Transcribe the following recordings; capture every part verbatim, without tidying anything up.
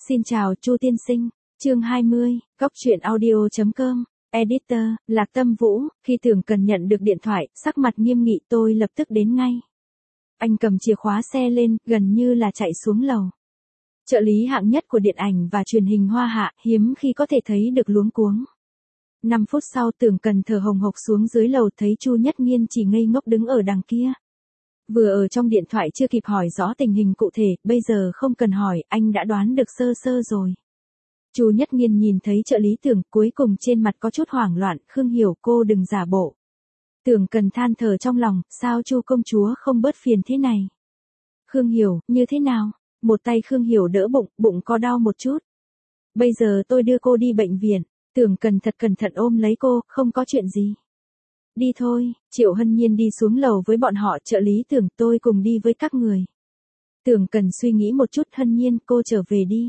Xin chào Chu tiên sinh, chương hai mươi, góc truyện audio chấm com, editor, Lạc Tâm Vũ, khi Tưởng Cần nhận được điện thoại, sắc mặt nghiêm nghị tôi lập tức đến ngay. Anh cầm chìa khóa xe lên, gần như là chạy xuống lầu. Trợ lý hạng nhất của điện ảnh và truyền hình Hoa Hạ, hiếm khi có thể thấy được luống cuống. Năm phút sau Tưởng Cần thở hồng hộc xuống dưới lầu thấy Chu Nhất Nghiên chỉ ngây ngốc đứng ở đằng kia. Vừa ở trong điện thoại chưa kịp hỏi rõ tình hình cụ thể, bây giờ không cần hỏi, anh đã đoán được sơ sơ rồi. Chu Nhất Nghiên nhìn thấy trợ lý Tưởng, cuối cùng trên mặt có chút hoảng loạn, Khương Hiểu cô đừng giả bộ. Tưởng Cần than thở trong lòng, sao Chu công chúa không bớt phiền thế này? Khương Hiểu, như thế nào? Một tay Khương Hiểu đỡ bụng, bụng có đau một chút. Bây giờ tôi đưa cô đi bệnh viện. Tưởng Cần thật cẩn thận ôm lấy cô, không có chuyện gì. Đi thôi, Triệu Hân Nhiên đi xuống lầu với bọn họ, trợ lý Tưởng, tôi cùng đi với các người. Tưởng Cần suy nghĩ một chút, Hân Nhiên, cô trở về đi.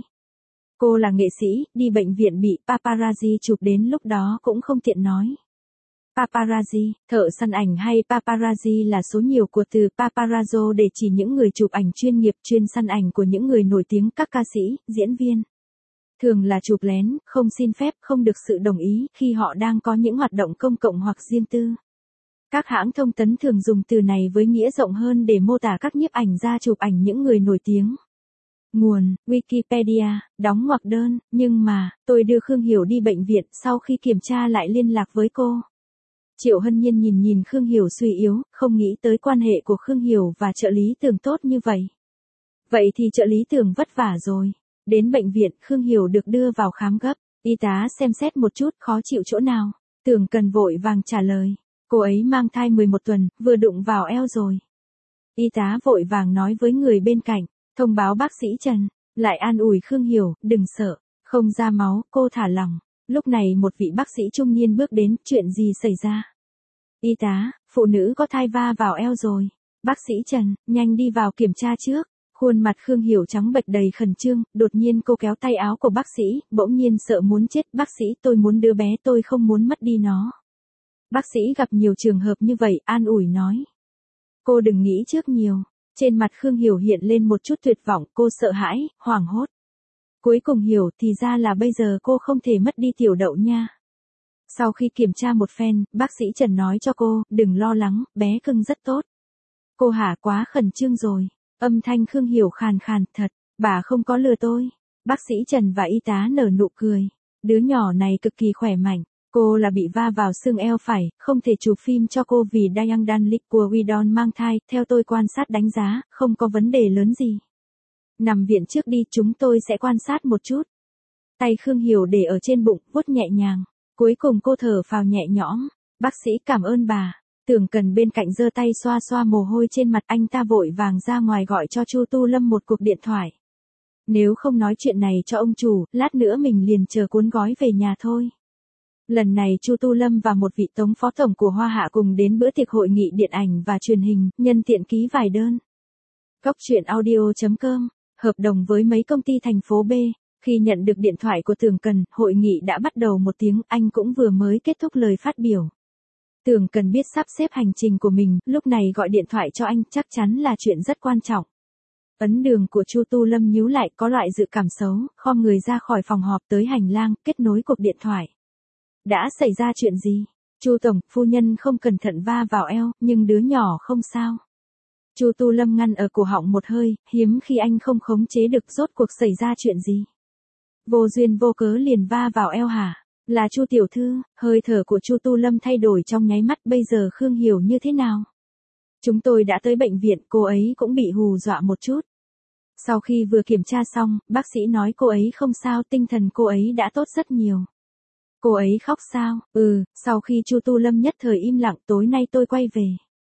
Cô là nghệ sĩ, đi bệnh viện bị paparazzi chụp đến lúc đó cũng không tiện nói. Paparazzi, thợ săn ảnh hay paparazzi là số nhiều của từ paparazzo để chỉ những người chụp ảnh chuyên nghiệp chuyên săn ảnh của những người nổi tiếng, các ca sĩ, diễn viên. Thường là chụp lén, không xin phép, không được sự đồng ý khi họ đang có những hoạt động công cộng hoặc riêng tư. Các hãng thông tấn thường dùng từ này với nghĩa rộng hơn để mô tả các nhiếp ảnh gia chụp ảnh những người nổi tiếng. Nguồn, Wikipedia, đóng ngoặc đơn, nhưng mà, tôi đưa Khương Hiểu đi bệnh viện, sau khi kiểm tra lại liên lạc với cô. Triệu Hân Nhiên nhìn nhìn Khương Hiểu suy yếu, không nghĩ tới quan hệ của Khương Hiểu và trợ lý Tưởng tốt như vậy. Vậy thì trợ lý Tưởng vất vả rồi. Đến bệnh viện, Khương Hiểu được đưa vào khám gấp, y tá xem xét một chút, khó chịu chỗ nào. Tưởng Cần vội vàng trả lời, cô ấy mang thai mười một tuần, vừa đụng vào eo rồi. Y tá vội vàng nói với người bên cạnh, thông báo bác sĩ Trần, lại an ủi Khương Hiểu, đừng sợ, không ra máu, cô thả lỏng. Lúc này một vị bác sĩ trung niên bước đến, chuyện gì xảy ra? Y tá, phụ nữ có thai va vào eo rồi. Bác sĩ Trần, nhanh đi vào kiểm tra trước. Khuôn mặt Khương Hiểu trắng bệch đầy khẩn trương, đột nhiên cô kéo tay áo của bác sĩ, bỗng nhiên sợ muốn chết, bác sĩ tôi muốn đứa bé, tôi không muốn mất đi nó. Bác sĩ gặp nhiều trường hợp như vậy, an ủi nói. Cô đừng nghĩ trước nhiều. Trên mặt Khương Hiểu hiện lên một chút tuyệt vọng, cô sợ hãi, hoảng hốt. Cuối cùng hiểu thì ra là bây giờ cô không thể mất đi tiểu đậu nha. Sau khi kiểm tra một phen, bác sĩ Trần nói cho cô, đừng lo lắng, bé cưng rất tốt. Cô hả quá khẩn trương rồi. Âm thanh Khương Hiểu khàn khàn, thật, bà không có lừa tôi. Bác sĩ Trần và y tá nở nụ cười. Đứa nhỏ này cực kỳ khỏe mạnh. Cô là bị va vào xương eo phải, không thể chụp phim cho cô vì Diane Danlick của Widon mang thai, theo tôi quan sát đánh giá, không có vấn đề lớn gì. Nằm viện trước đi, chúng tôi sẽ quan sát một chút. Tay Khương Hiểu để ở trên bụng, vuốt nhẹ nhàng. Cuối cùng cô thở phào nhẹ nhõm. Bác sĩ cảm ơn bà. Tưởng Cần bên cạnh giơ tay xoa xoa mồ hôi trên mặt, anh ta vội vàng ra ngoài gọi cho Chu Tu Lâm một cuộc điện thoại. Nếu không nói chuyện này cho ông chủ, lát nữa mình liền chờ cuốn gói về nhà thôi. Lần này Chu Tu Lâm và một vị tống phó tổng của Hoa Hạ cùng đến bữa tiệc hội nghị điện ảnh và truyền hình, nhân tiện ký vài đơn. Góc truyện audio chấm com, hợp đồng với mấy công ty thành phố B. Khi nhận được điện thoại của Tưởng Cần, hội nghị đã bắt đầu một tiếng, anh cũng vừa mới kết thúc lời phát biểu. Tưởng Cần biết sắp xếp hành trình của mình, lúc này gọi điện thoại cho anh, chắc chắn là chuyện rất quan trọng. Ấn đường của Chu Tu Lâm nhíu lại, có loại dự cảm xấu, khom người ra khỏi phòng họp tới hành lang, kết nối cuộc điện thoại. Đã xảy ra chuyện gì? Chu tổng, phu nhân không cẩn thận va vào eo, nhưng đứa nhỏ không sao. Chu Tu Lâm ngăn ở cổ họng một hơi, hiếm khi anh không khống chế được, rốt cuộc xảy ra chuyện gì? Vô duyên vô cớ liền va vào eo hả? Là Chu tiểu thư. Hơi thở của Chu Tu Lâm thay đổi trong nháy mắt, bây giờ Khương Hiểu như thế nào? Chúng tôi đã tới bệnh viện, cô ấy cũng bị hù dọa một chút. Sau khi vừa kiểm tra xong, bác sĩ nói cô ấy không sao, tinh thần cô ấy đã tốt rất nhiều. Cô ấy khóc sao? Ừ, sau khi Chu Tu Lâm nhất thời im lặng, tối nay tôi quay về.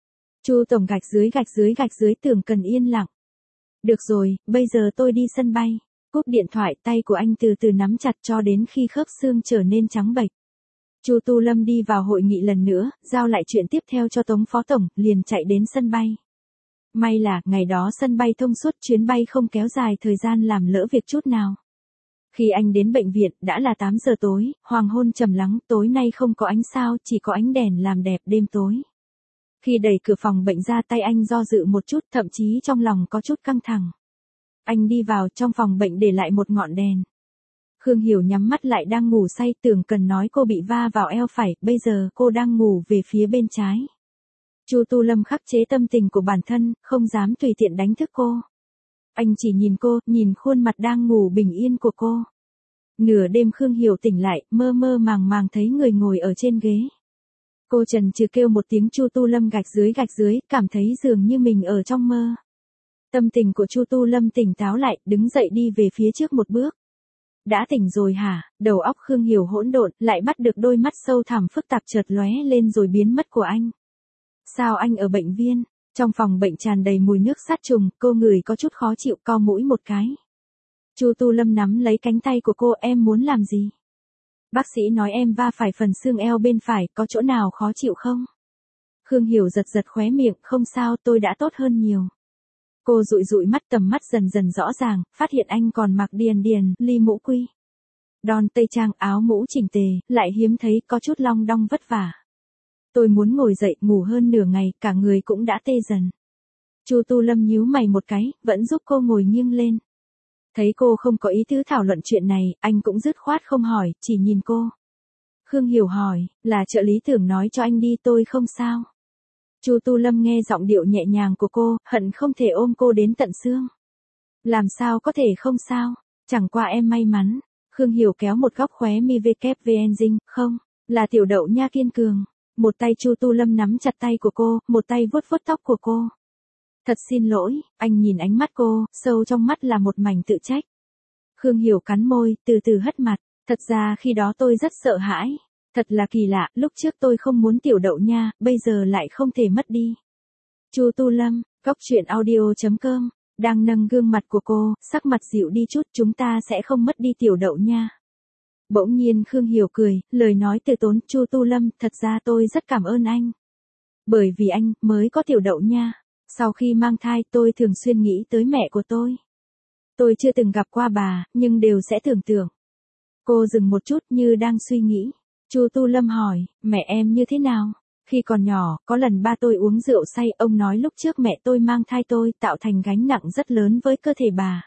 Chu tổng gạch dưới gạch dưới gạch dưới, Tưởng Cần yên lặng. Được rồi, bây giờ tôi đi sân bay. Cúp điện thoại, tay của anh từ từ nắm chặt cho đến khi khớp xương trở nên trắng bệch. Chu Tu Lâm đi vào hội nghị lần nữa, giao lại chuyện tiếp theo cho Tống phó tổng, liền chạy đến sân bay. May là, ngày đó sân bay thông suốt, chuyến bay không kéo dài thời gian làm lỡ việc chút nào. Khi anh đến bệnh viện, đã là tám giờ tối, hoàng hôn trầm lắng, tối nay không có ánh sao, chỉ có ánh đèn làm đẹp đêm tối. Khi đẩy cửa phòng bệnh ra, tay anh do dự một chút, thậm chí trong lòng có chút căng thẳng. Anh đi vào trong phòng bệnh để lại một ngọn đèn. Khương Hiểu nhắm mắt lại đang ngủ say, Tưởng Cần nói cô bị va vào eo phải, bây giờ cô đang ngủ về phía bên trái. Chu Tu Lâm khắc chế tâm tình của bản thân, không dám tùy tiện đánh thức cô. Anh chỉ nhìn cô, nhìn khuôn mặt đang ngủ bình yên của cô. Nửa đêm Khương Hiểu tỉnh lại, mơ mơ màng màng thấy người ngồi ở trên ghế. Cô chần chừ kêu một tiếng Chu Tu Lâm gạch dưới gạch dưới, cảm thấy dường như mình ở trong mơ. Tâm tình của Chu Tu Lâm tỉnh táo lại, đứng dậy đi về phía trước một bước. Đã tỉnh rồi hả? Đầu óc Khương Hiểu hỗn độn, lại bắt được đôi mắt sâu thẳm phức tạp chợt lóe lên rồi biến mất của anh. Sao anh ở bệnh viện? Trong phòng bệnh tràn đầy mùi nước sát trùng, cô ngửi có chút khó chịu, cau mũi một cái. Chu Tu Lâm nắm lấy cánh tay của cô, em muốn làm gì? Bác sĩ nói em va phải phần xương eo bên phải, có chỗ nào khó chịu không? Khương Hiểu giật giật khóe miệng, không sao, tôi đã tốt hơn nhiều. Cô dụi dụi mắt, tầm mắt dần dần rõ ràng, phát hiện anh còn mặc điền điền, ly mũ quy. Đòn tây trang, áo mũ chỉnh tề, lại hiếm thấy, có chút long đong vất vả. Tôi muốn ngồi dậy, ngủ hơn nửa ngày, cả người cũng đã tê dần. Chu Tu Lâm nhíu mày một cái, vẫn giúp cô ngồi nghiêng lên. Thấy cô không có ý tứ thảo luận chuyện này, anh cũng dứt khoát không hỏi, chỉ nhìn cô. Khương Hiểu hỏi, là trợ lý Tưởng nói cho anh đi, tôi không sao. Chu Tu Lâm nghe giọng điệu nhẹ nhàng của cô, hận không thể ôm cô đến tận xương. Làm sao có thể không sao, chẳng qua em may mắn. Khương Hiểu kéo một góc khóe mi vê vê en dinh, không, là tiểu đậu nha kiên cường. Một tay Chu Tu Lâm nắm chặt tay của cô, một tay vuốt vuốt tóc của cô. Thật xin lỗi, anh nhìn ánh mắt cô, sâu trong mắt là một mảnh tự trách. Khương Hiểu cắn môi, từ từ hất mặt, thật ra khi đó tôi rất sợ hãi. Thật là kỳ lạ, lúc trước tôi không muốn tiểu đậu nha, bây giờ lại không thể mất đi. Chu Tu Lâm, góc truyện audio chấm com, đang nâng gương mặt của cô, sắc mặt dịu đi chút, chúng ta sẽ không mất đi tiểu đậu nha. Bỗng nhiên Khương Hiểu cười, lời nói từ tốn, Chu Tu Lâm, thật ra tôi rất cảm ơn anh. Bởi vì anh, mới có tiểu đậu nha. Sau khi mang thai tôi thường xuyên nghĩ tới mẹ của tôi. Tôi chưa từng gặp qua bà, nhưng đều sẽ tưởng tượng. Cô dừng một chút như đang suy nghĩ. Chu Tu Lâm hỏi, mẹ em như thế nào? Khi còn nhỏ, có lần ba tôi uống rượu say, ông nói lúc trước mẹ tôi mang thai tôi, tạo thành gánh nặng rất lớn với cơ thể bà.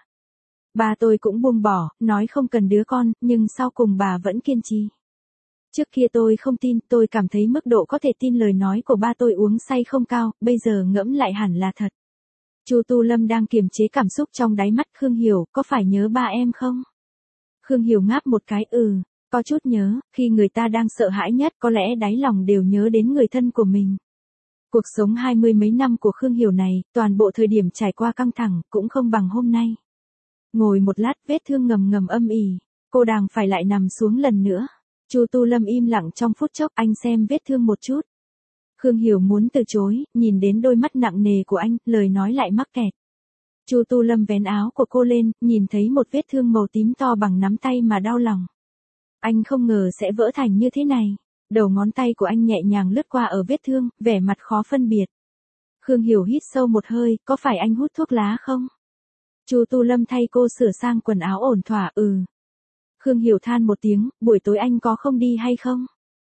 Ba tôi cũng buông bỏ, nói không cần đứa con, nhưng sau cùng bà vẫn kiên trì. Trước kia tôi không tin, tôi cảm thấy mức độ có thể tin lời nói của ba tôi uống say không cao, bây giờ ngẫm lại hẳn là thật. Chu Tu Lâm đang kiềm chế cảm xúc trong đáy mắt. Khương Hiểu, có phải nhớ ba em không? Khương Hiểu ngáp một cái, ừ, có chút nhớ, khi người ta đang sợ hãi nhất, có lẽ đáy lòng đều nhớ đến người thân của mình. Cuộc sống hai mươi mấy năm của Khương Hiểu này, toàn bộ thời điểm trải qua căng thẳng, cũng không bằng hôm nay. Ngồi một lát, vết thương ngầm ngầm âm ỉ, cô đang phải lại nằm xuống lần nữa. Chu Tu Lâm im lặng trong phút chốc, anh xem vết thương một chút. Khương Hiểu muốn từ chối, nhìn đến đôi mắt nặng nề của anh, lời nói lại mắc kẹt. Chu Tu Lâm vén áo của cô lên, nhìn thấy một vết thương màu tím to bằng nắm tay mà đau lòng. Anh không ngờ sẽ vỡ thành như thế này. Đầu ngón tay của anh nhẹ nhàng lướt qua ở vết thương, vẻ mặt khó phân biệt. Khương Hiểu hít sâu một hơi, có phải anh hút thuốc lá không? Chu Tu Lâm thay cô sửa sang quần áo ổn thỏa, ừ. Khương Hiểu than một tiếng, buổi tối anh có không đi hay không?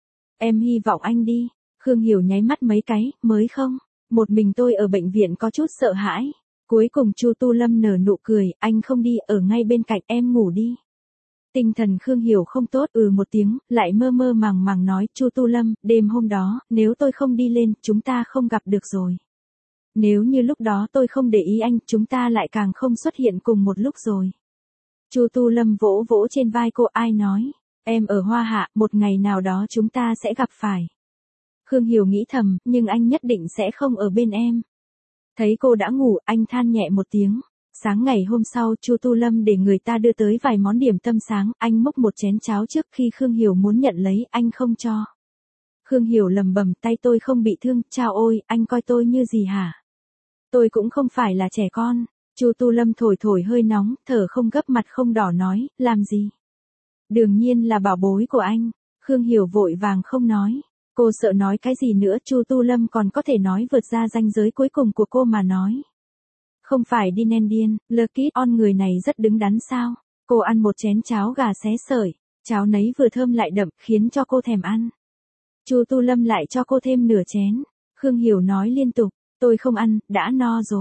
Em hy vọng anh đi. Khương Hiểu nháy mắt mấy cái, mới không. Một mình tôi ở bệnh viện có chút sợ hãi. Cuối cùng Chu Tu Lâm nở nụ cười, anh không đi, ở ngay bên cạnh em ngủ đi. Tinh thần Khương Hiểu không tốt, ừ một tiếng, lại mơ mơ màng màng nói, Chu Tu Lâm, đêm hôm đó, nếu tôi không đi lên, chúng ta không gặp được rồi. Nếu như lúc đó tôi không để ý anh, chúng ta lại càng không xuất hiện cùng một lúc rồi. Chu Tu Lâm vỗ vỗ trên vai cô, ai nói, em ở Hoa Hạ, một ngày nào đó chúng ta sẽ gặp phải. Khương Hiểu nghĩ thầm, nhưng anh nhất định sẽ không ở bên em. Thấy cô đã ngủ, anh than nhẹ một tiếng. Sáng ngày hôm sau, Chu Tu Lâm để người ta đưa tới vài món điểm tâm sáng, anh múc một chén cháo trước khi Khương Hiểu muốn nhận lấy, anh không cho. Khương Hiểu lầm bầm, tay tôi không bị thương, chao ôi, anh coi tôi như gì hả? Tôi cũng không phải là trẻ con. Chu Tu Lâm thổi thổi hơi nóng, thở không gấp mặt không đỏ nói, làm gì? Đương nhiên là bảo bối của anh. Khương Hiểu vội vàng không nói. Cô sợ nói cái gì nữa, Chu Tu Lâm còn có thể nói vượt ra ranh giới cuối cùng của cô mà nói. Không phải đi nen điên, Lucky on người này rất đứng đắn sao? Cô ăn một chén cháo gà xé sợi, cháo nấy vừa thơm lại đậm, khiến cho cô thèm ăn. Chu Tu Lâm lại cho cô thêm nửa chén. Khương Hiểu nói liên tục, tôi không ăn, đã no rồi.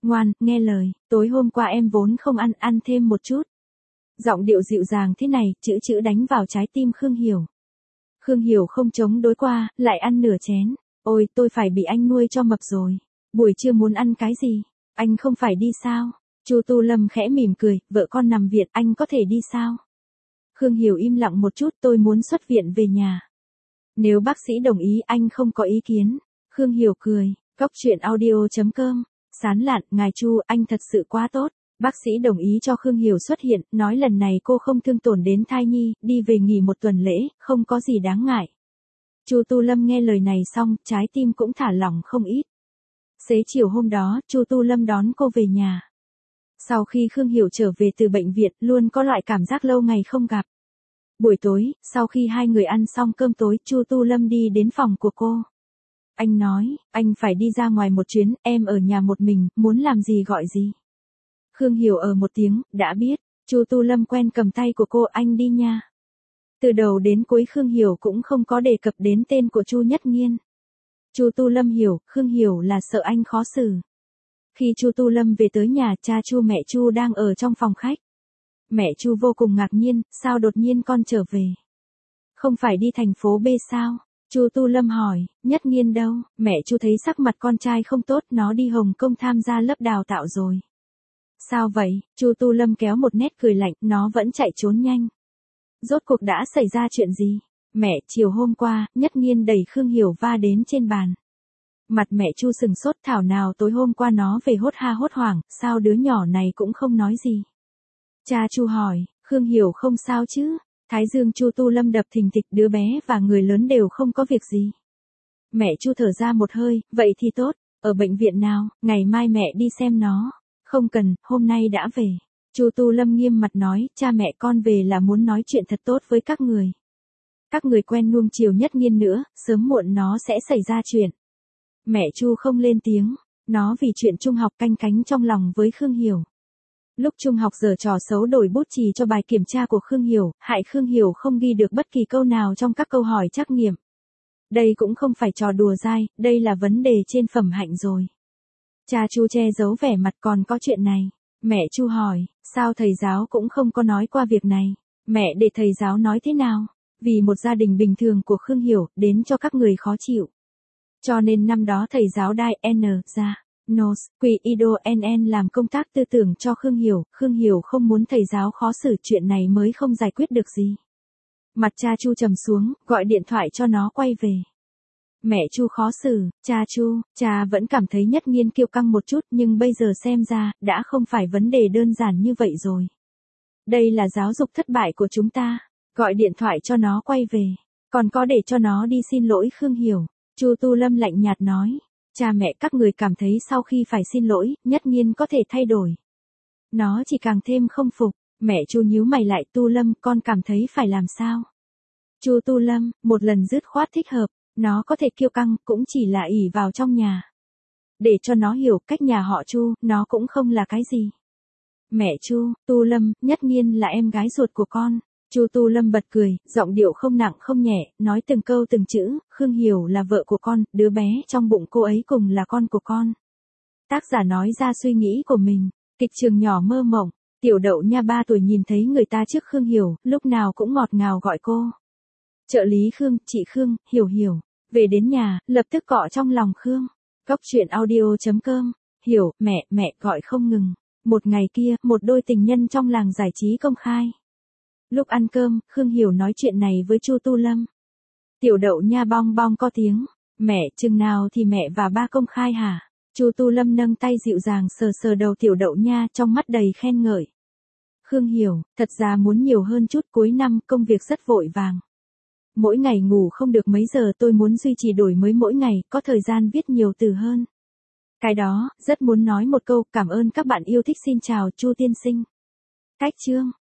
Ngoan, nghe lời, tối hôm qua em vốn không ăn, ăn thêm một chút. Giọng điệu dịu dàng thế này, chữ chữ đánh vào trái tim Khương Hiểu. Khương Hiểu không chống đối qua, lại ăn nửa chén. Ôi, tôi phải bị anh nuôi cho mập rồi. Buổi trưa muốn ăn cái gì? Anh không phải đi sao? Chu Tu Lâm khẽ mỉm cười, vợ con nằm viện, anh có thể đi sao? Khương Hiểu im lặng một chút, tôi muốn xuất viện về nhà. Nếu bác sĩ đồng ý, anh không có ý kiến. Khương Hiểu cười, Cóc truyện audio chấm com. Sán lạn, ngài Chu, anh thật sự quá tốt. Bác sĩ đồng ý cho Khương Hiểu xuất hiện, nói lần này cô không thương tổn đến thai nhi, đi về nghỉ một tuần lễ, không có gì đáng ngại. Chu Tu Lâm nghe lời này xong, trái tim cũng thả lỏng không ít. Xế chiều hôm đó, Chu Tu Lâm đón cô về nhà. Sau khi Khương Hiểu trở về từ bệnh viện, luôn có loại cảm giác lâu ngày không gặp. Buổi tối, sau khi hai người ăn xong cơm tối, Chu Tu Lâm đi đến phòng của cô. Anh nói, anh phải đi ra ngoài một chuyến, em ở nhà một mình, muốn làm gì gọi gì. Khương Hiểu ở một tiếng, đã biết. Chu Tu Lâm quen cầm tay của cô, anh đi nha. Từ đầu đến cuối Khương Hiểu cũng không có đề cập đến tên của Chu Nhất Nghiên. Chu Tu Lâm hiểu, Khương Hiểu là sợ anh khó xử. Khi Chu Tu Lâm về tới nhà, cha Chu mẹ Chu đang ở trong phòng khách. Mẹ Chu vô cùng ngạc nhiên, sao đột nhiên con trở về? Không phải đi thành phố B sao? Chu Tu Lâm hỏi, Nhất Nghiên đâu? Mẹ Chu thấy sắc mặt con trai không tốt, nó đi Hồng Kông tham gia lớp đào tạo rồi. Sao vậy? Chu Tu Lâm kéo một nét cười lạnh, nó vẫn chạy trốn nhanh. Rốt cuộc đã xảy ra chuyện gì? Mẹ, chiều hôm qua, Nhất Nghiên đẩy Khương Hiểu va đến trên bàn. Mặt mẹ Chu sừng sốt, thảo nào tối hôm qua nó về hốt ha hốt hoảng, sao đứa nhỏ này cũng không nói gì. Cha Chu hỏi, Khương Hiểu không sao chứ? Thái dương Chu Tu Lâm đập thình thịch, đứa bé và người lớn đều không có việc gì. Mẹ Chu thở ra một hơi, vậy thì tốt, ở bệnh viện nào, ngày mai mẹ đi xem nó. Không cần, hôm nay đã về. Chu Tu Lâm nghiêm mặt nói, cha mẹ con về là muốn nói chuyện thật tốt với các người. Các người quen nuông chiều Nhất Nghiên nữa, sớm muộn nó sẽ xảy ra chuyện. Mẹ Chu không lên tiếng, nó vì chuyện trung học canh cánh trong lòng với Khương Hiểu. Lúc trung học giở trò xấu đổi bút chì cho bài kiểm tra của Khương Hiểu, hại Khương Hiểu không ghi được bất kỳ câu nào trong các câu hỏi trắc nghiệm. Đây cũng không phải trò đùa dai, đây là vấn đề trên phẩm hạnh rồi. Cha Chu che giấu vẻ mặt, còn có chuyện này. Mẹ Chu hỏi, sao thầy giáo cũng không có nói qua việc này? Mẹ để thầy giáo nói thế nào? Vì một gia đình bình thường của Khương Hiểu, đến cho các người khó chịu. Cho nên năm đó thầy giáo Đai N ra, Nos, Quy Ido N N làm công tác tư tưởng cho Khương Hiểu, Khương Hiểu không muốn thầy giáo khó xử, chuyện này mới không giải quyết được gì. Mặt cha Chu trầm xuống, gọi điện thoại cho nó quay về. Mẹ Chu khó xử, cha Chu, cha vẫn cảm thấy Nhất Nghiên kiêu căng một chút, nhưng bây giờ xem ra, đã không phải vấn đề đơn giản như vậy rồi. Đây là giáo dục thất bại của chúng ta, gọi điện thoại cho nó quay về, còn có để cho nó đi xin lỗi Khương Hiểu. Chu Tu Lâm lạnh nhạt nói, cha mẹ các người cảm thấy sau khi phải xin lỗi, Nhất Nghiên có thể thay đổi. Nó chỉ càng thêm không phục. Mẹ Chu nhíu mày lại, Tu Lâm, con cảm thấy phải làm sao? Chu Tu Lâm, một lần dứt khoát thích hợp, nó có thể kiêu căng, cũng chỉ là ỷ vào trong nhà. Để cho nó hiểu, cách nhà họ Chu, nó cũng không là cái gì. Mẹ Chu, Tu Lâm, Nhất Nghiên là em gái ruột của con. Chu Tu Lâm bật cười, giọng điệu không nặng không nhẹ, nói từng câu từng chữ, Khương Hiểu là vợ của con, đứa bé trong bụng cô ấy cùng là con của con. Tác giả nói ra suy nghĩ của mình, kịch trường nhỏ mơ mộng, Tiểu Đậu Nha ba tuổi nhìn thấy người ta trước Khương Hiểu, lúc nào cũng ngọt ngào gọi cô. Trợ lý Khương, chị Khương, Hiểu Hiểu, về đến nhà, lập tức cọ trong lòng Khương. Cóc truyện audio chấm com, Hiểu, mẹ, mẹ, gọi không ngừng. Một ngày kia, một đôi tình nhân trong làng giải trí công khai. Lúc ăn cơm, Khương Hiểu nói chuyện này với Chu Tu Lâm. Tiểu Đậu Nha bong bong có tiếng, mẹ, chừng nào thì mẹ và ba công khai hả? Chu Tu Lâm nâng tay dịu dàng sờ sờ đầu Tiểu Đậu Nha, trong mắt đầy khen ngợi. Khương Hiểu, thật ra muốn nhiều hơn chút, cuối năm công việc rất vội vàng. Mỗi ngày ngủ không được mấy giờ, tôi muốn duy trì đổi mới mỗi ngày, có thời gian viết nhiều từ hơn. Cái đó, rất muốn nói một câu, cảm ơn các bạn yêu thích, xin chào, Chu tiên sinh. Cách chương.